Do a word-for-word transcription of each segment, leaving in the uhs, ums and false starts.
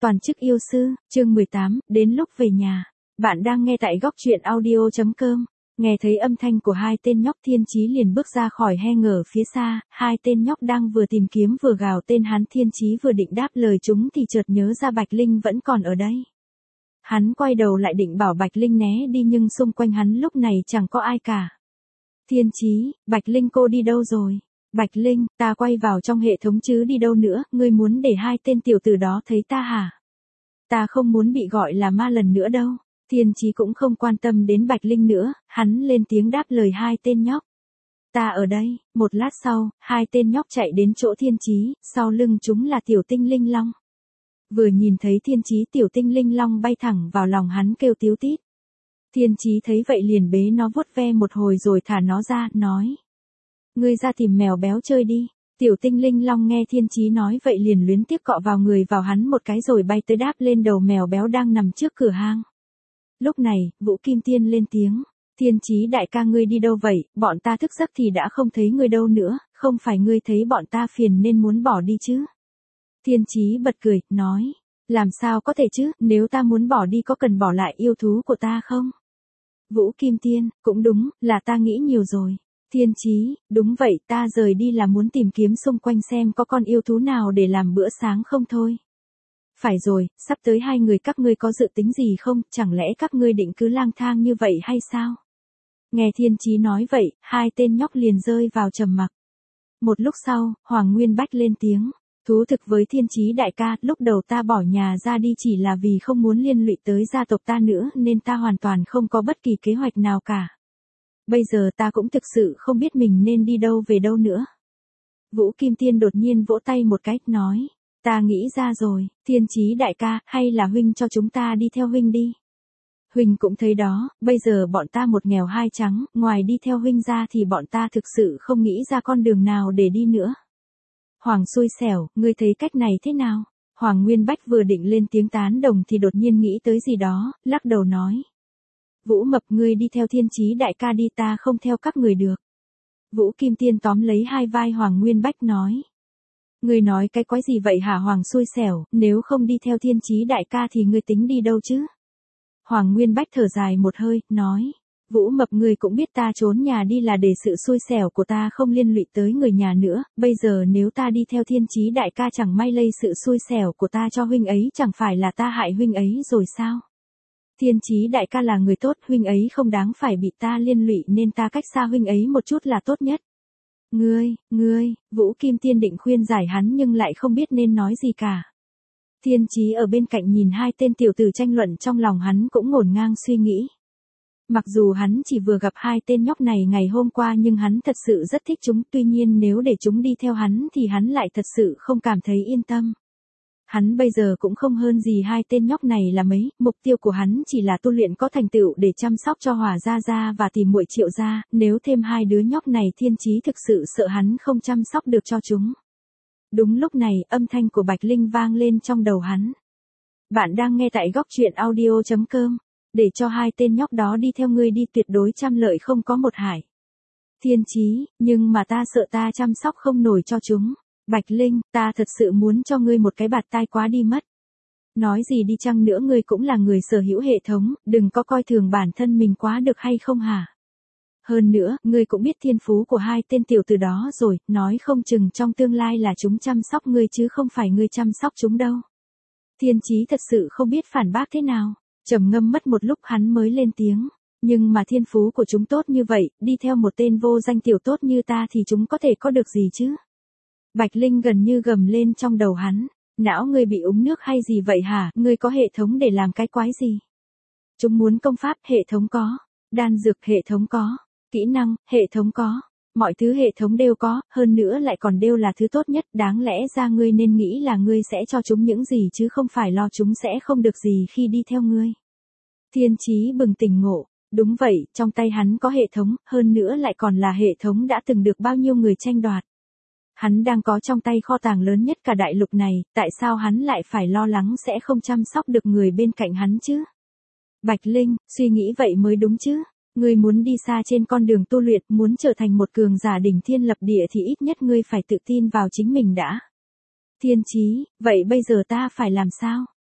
Toàn chức yêu sư, chương mười tám, đến lúc về nhà. Bạn đang nghe tại góc truyện audio chấm com. Nghe thấy âm thanh của hai tên nhóc, Thiên Chí liền bước ra khỏi hangar phía xa, hai tên nhóc đang vừa tìm kiếm vừa gào tên hắn. Thiên Chí vừa định đáp lời chúng thì chợt nhớ ra Bạch Linh vẫn còn ở đây. Hắn quay đầu lại định bảo Bạch Linh né đi nhưng xung quanh hắn lúc này chẳng có ai cả. Thiên Chí, Bạch Linh cô đi đâu rồi? Bạch Linh, ta quay vào trong hệ thống chứ đi đâu nữa, ngươi muốn để hai tên tiểu tử đó thấy ta hả? Ta không muốn bị gọi là ma lần nữa đâu. Thiên Chí cũng không quan tâm đến Bạch Linh nữa, hắn lên tiếng đáp lời hai tên nhóc. Ta ở đây. Một lát sau, hai tên nhóc chạy đến chỗ Thiên Chí, sau lưng chúng là tiểu tinh linh long. Vừa nhìn thấy Thiên Chí, tiểu tinh linh long bay thẳng vào lòng hắn kêu tíu tít. Thiên Chí thấy vậy liền bế nó vuốt ve một hồi rồi thả nó ra, nói. Ngươi ra tìm mèo béo chơi đi. Tiểu tinh linh long nghe Thiên Chí nói vậy liền luyến tiếc cọ vào người vào hắn một cái rồi bay tới đáp lên đầu mèo béo đang nằm trước cửa hang. Lúc này, Vũ Kim Tiên lên tiếng. Thiên Chí đại ca ngươi đi đâu vậy, bọn ta thức giấc thì đã không thấy ngươi đâu nữa, không phải ngươi thấy bọn ta phiền nên muốn bỏ đi chứ? Thiên Chí bật cười, nói. Làm sao có thể chứ, nếu ta muốn bỏ đi có cần bỏ lại yêu thú của ta không? Vũ Kim Tiên, cũng đúng, là ta nghĩ nhiều rồi. Thiên Chí, đúng vậy, ta rời đi là muốn tìm kiếm xung quanh xem có con yêu thú nào để làm bữa sáng không thôi. Phải rồi, sắp tới hai người các ngươi có dự tính gì không, chẳng lẽ các ngươi định cứ lang thang như vậy hay sao? Nghe Thiên Chí nói vậy, hai tên nhóc liền rơi vào trầm mặc. Một lúc sau, Hoàng Nguyên Bách lên tiếng. Thú thực với Thiên Chí đại ca, lúc đầu ta bỏ nhà ra đi chỉ là vì không muốn liên lụy tới gia tộc ta nữa nên ta hoàn toàn không có bất kỳ kế hoạch nào cả. Bây giờ ta cũng thực sự không biết mình nên đi đâu về đâu nữa. Vũ Kim Tiên đột nhiên vỗ tay một cái, nói. Ta nghĩ ra rồi, Thiên Chí đại ca, hay là huynh cho chúng ta đi theo huynh đi. Huynh cũng thấy đó, bây giờ bọn ta một nghèo hai trắng, ngoài đi theo huynh ra thì bọn ta thực sự không nghĩ ra con đường nào để đi nữa. Hoàng xui xẻo, ngươi thấy cách này thế nào? Hoàng Nguyên Bách vừa định lên tiếng tán đồng thì đột nhiên nghĩ tới gì đó, lắc đầu nói. Vũ Mập ngươi đi theo Thiên Chí đại ca đi, ta không theo các người được. Vũ Kim Tiên tóm lấy hai vai Hoàng Nguyên Bách nói. Ngươi nói cái quái gì vậy hả Hoàng xui xẻo, nếu không đi theo Thiên Chí đại ca thì ngươi tính đi đâu chứ? Hoàng Nguyên Bách thở dài một hơi, nói. Vũ Mập ngươi cũng biết ta trốn nhà đi là để sự xui xẻo của ta không liên lụy tới người nhà nữa, bây giờ nếu ta đi theo Thiên Chí đại ca chẳng may lây sự xui xẻo của ta cho huynh ấy chẳng phải là ta hại huynh ấy rồi sao? Thiên Chí đại ca là người tốt, huynh ấy không đáng phải bị ta liên lụy nên ta cách xa huynh ấy một chút là tốt nhất. Ngươi, ngươi, Vũ Kim Tiên định khuyên giải hắn nhưng lại không biết nên nói gì cả. Thiên Chí ở bên cạnh nhìn hai tên tiểu tử tranh luận trong lòng hắn cũng ngổn ngang suy nghĩ. Mặc dù hắn chỉ vừa gặp hai tên nhóc này ngày hôm qua nhưng hắn thật sự rất thích chúng, tuy nhiên nếu để chúng đi theo hắn thì hắn lại thật sự không cảm thấy yên tâm. Hắn bây giờ cũng không hơn gì hai tên nhóc này là mấy, mục tiêu của hắn chỉ là tu luyện có thành tựu để chăm sóc cho Hỏa Gia Gia và tìm muội Triệu gia, nếu thêm hai đứa nhóc này Thiên Chí thực sự sợ hắn không chăm sóc được cho chúng. Đúng lúc này, âm thanh của Bạch Linh vang lên trong đầu hắn. Bạn đang nghe tại góc truyện audio chấm com, để cho hai tên nhóc đó đi theo ngươi đi tuyệt đối trăm lợi không có một hại. Thiên Chí, nhưng mà ta sợ ta chăm sóc không nổi cho chúng. Bạch Linh, ta thật sự muốn cho ngươi một cái bạt tai quá đi mất. Nói gì đi chăng nữa ngươi cũng là người sở hữu hệ thống, đừng có coi thường bản thân mình quá được hay không hả? Hơn nữa, ngươi cũng biết thiên phú của hai tên tiểu tử đó rồi, nói không chừng trong tương lai là chúng chăm sóc ngươi chứ không phải ngươi chăm sóc chúng đâu. Thiên Chí thật sự không biết phản bác thế nào, trầm ngâm mất một lúc hắn mới lên tiếng. Nhưng mà thiên phú của chúng tốt như vậy, đi theo một tên vô danh tiểu tốt như ta thì chúng có thể có được gì chứ? Bạch Linh gần như gầm lên trong đầu hắn. Não ngươi bị úng nước hay gì vậy hả? Ngươi có hệ thống để làm cái quái gì? Chúng muốn công pháp, hệ thống có. Đan dược, hệ thống có. Kỹ năng, hệ thống có. Mọi thứ hệ thống đều có, hơn nữa lại còn đều là thứ tốt nhất. Đáng lẽ ra ngươi nên nghĩ là ngươi sẽ cho chúng những gì chứ không phải lo chúng sẽ không được gì khi đi theo ngươi. Thiên Chí bừng tỉnh ngộ. Đúng vậy, trong tay hắn có hệ thống, hơn nữa lại còn là hệ thống đã từng được bao nhiêu người tranh đoạt. Hắn đang có trong tay kho tàng lớn nhất cả đại lục này, tại sao hắn lại phải lo lắng sẽ không chăm sóc được người bên cạnh hắn chứ? Bạch Linh, suy nghĩ vậy mới đúng chứ. Ngươi muốn đi xa trên con đường tu luyện, muốn trở thành một cường giả đỉnh thiên lập địa thì ít nhất ngươi phải tự tin vào chính mình đã. Thiên Chí, vậy bây giờ ta phải làm sao?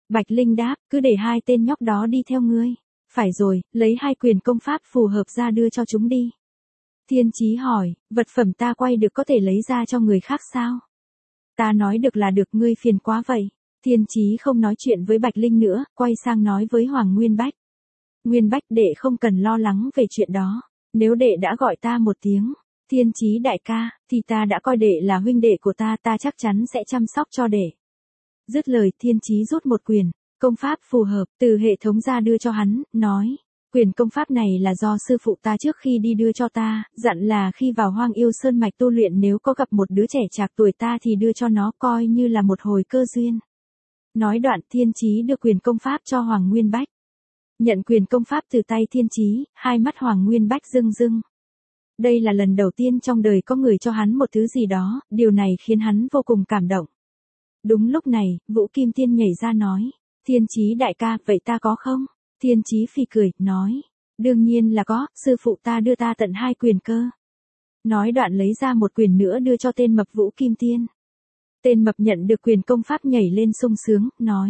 Bạch Linh đáp, cứ để hai tên nhóc đó đi theo ngươi. Phải rồi, lấy hai quyền công pháp phù hợp ra đưa cho chúng đi. Thiên Chí hỏi, vật phẩm ta quay được có thể lấy ra cho người khác sao? Ta nói được là được, ngươi phiền quá vậy. Thiên Chí không nói chuyện với Bạch Linh nữa, quay sang nói với Hoàng Nguyên Bách. Nguyên Bách, đệ không cần lo lắng về chuyện đó. Nếu đệ đã gọi ta một tiếng, Thiên Chí đại ca, thì ta đã coi đệ là huynh đệ của ta, ta chắc chắn sẽ chăm sóc cho đệ. Dứt lời, Thiên Chí rút một quyền công pháp phù hợp từ hệ thống ra đưa cho hắn, nói. Quyền công pháp này là do sư phụ ta trước khi đi đưa cho ta, dặn là khi vào Hoang Yêu Sơn mạch tu luyện nếu có gặp một đứa trẻ trạc tuổi ta thì đưa cho nó, coi như là một hồi cơ duyên. Nói đoạn, Thiên Chí đưa quyền công pháp cho Hoàng Nguyên Bách. Nhận quyền công pháp từ tay Thiên Chí, hai mắt Hoàng Nguyên Bách rưng rưng. Đây là lần đầu tiên trong đời có người cho hắn một thứ gì đó, điều này khiến hắn vô cùng cảm động. Đúng lúc này, Vũ Kim Tiên nhảy ra nói. Thiên Chí đại ca, vậy ta có không? Thiên Chí phì cười, nói. Đương nhiên là có, sư phụ ta đưa ta tận hai quyền cơ. Nói đoạn lấy ra một quyền nữa đưa cho tên mập Vũ Kim Tiên. Tên mập nhận được quyền công pháp nhảy lên sung sướng, nói.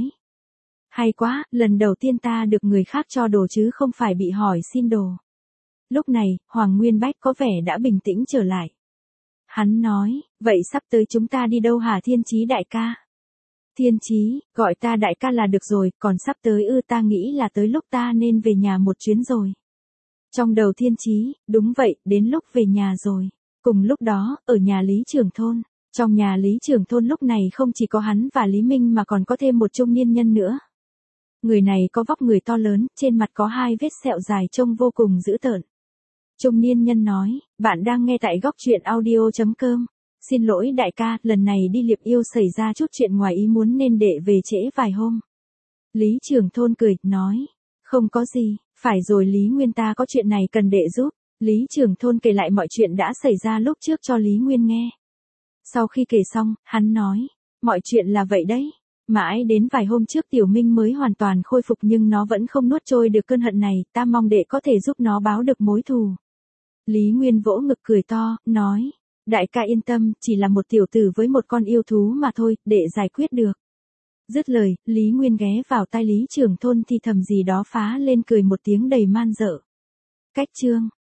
Hay quá, lần đầu tiên ta được người khác cho đồ chứ không phải bị hỏi xin đồ. Lúc này, Hoàng Nguyên Bách có vẻ đã bình tĩnh trở lại. Hắn nói, vậy sắp tới chúng ta đi đâu hả Thiên Chí đại ca? Thiên Chí, gọi ta đại ca là được rồi, còn sắp tới ư, ta nghĩ là tới lúc ta nên về nhà một chuyến rồi. Trong đầu Thiên Chí, đúng vậy, đến lúc về nhà rồi. Cùng lúc đó, ở nhà Lý Trưởng Thôn, trong nhà Lý Trưởng Thôn lúc này không chỉ có hắn và Lý Minh mà còn có thêm một trung niên nhân nữa. Người này có vóc người to lớn, trên mặt có hai vết sẹo dài trông vô cùng dữ tợn. Trung niên nhân nói, bạn đang nghe tại góc truyện audio chấm com. Xin lỗi đại ca, lần này đi Liệp Yêu xảy ra chút chuyện ngoài ý muốn nên đệ về trễ vài hôm. Lý Trưởng Thôn cười, nói, không có gì, phải rồi Lý Nguyên, ta có chuyện này cần đệ giúp. Lý Trưởng Thôn kể lại mọi chuyện đã xảy ra lúc trước cho Lý Nguyên nghe. Sau khi kể xong, hắn nói, mọi chuyện là vậy đấy. Mãi đến vài hôm trước Tiểu Minh mới hoàn toàn khôi phục nhưng nó vẫn không nuốt trôi được cơn hận này, ta mong đệ có thể giúp nó báo được mối thù. Lý Nguyên vỗ ngực cười to, nói, đại ca yên tâm, chỉ là một tiểu tử với một con yêu thú mà thôi, đệ giải quyết được. Dứt lời, Lý Nguyên ghé vào tai Lý Trưởng Thôn thì thầm gì đó phá lên cười một tiếng đầy man dợ. Cách chương